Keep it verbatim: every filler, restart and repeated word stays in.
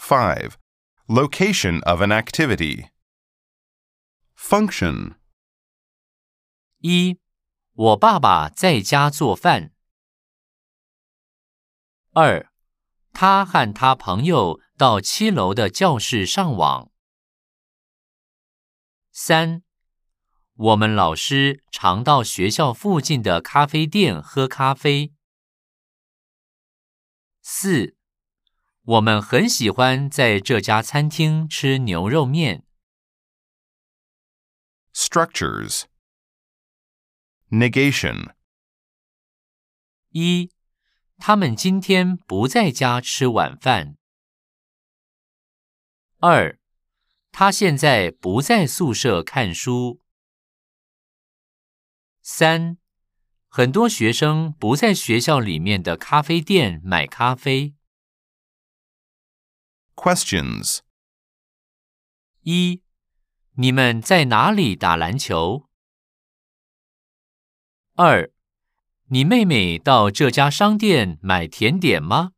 five. Location of an activity. Function. 一，我爸爸在家做饭。二，他和他朋友到七楼的教室上网。三，我们老师常到学校附近的咖啡店喝咖啡。四，我们很喜欢在这家餐厅吃牛肉面。 Structures. Negation. 一，他们今天不在家吃晚饭。二，他现在不在宿舍看书。三，很多学生不在学校里面的咖啡店买咖啡。 Questions. 一，你们在哪里打篮球？二，你妹妹到这家商店买甜点吗？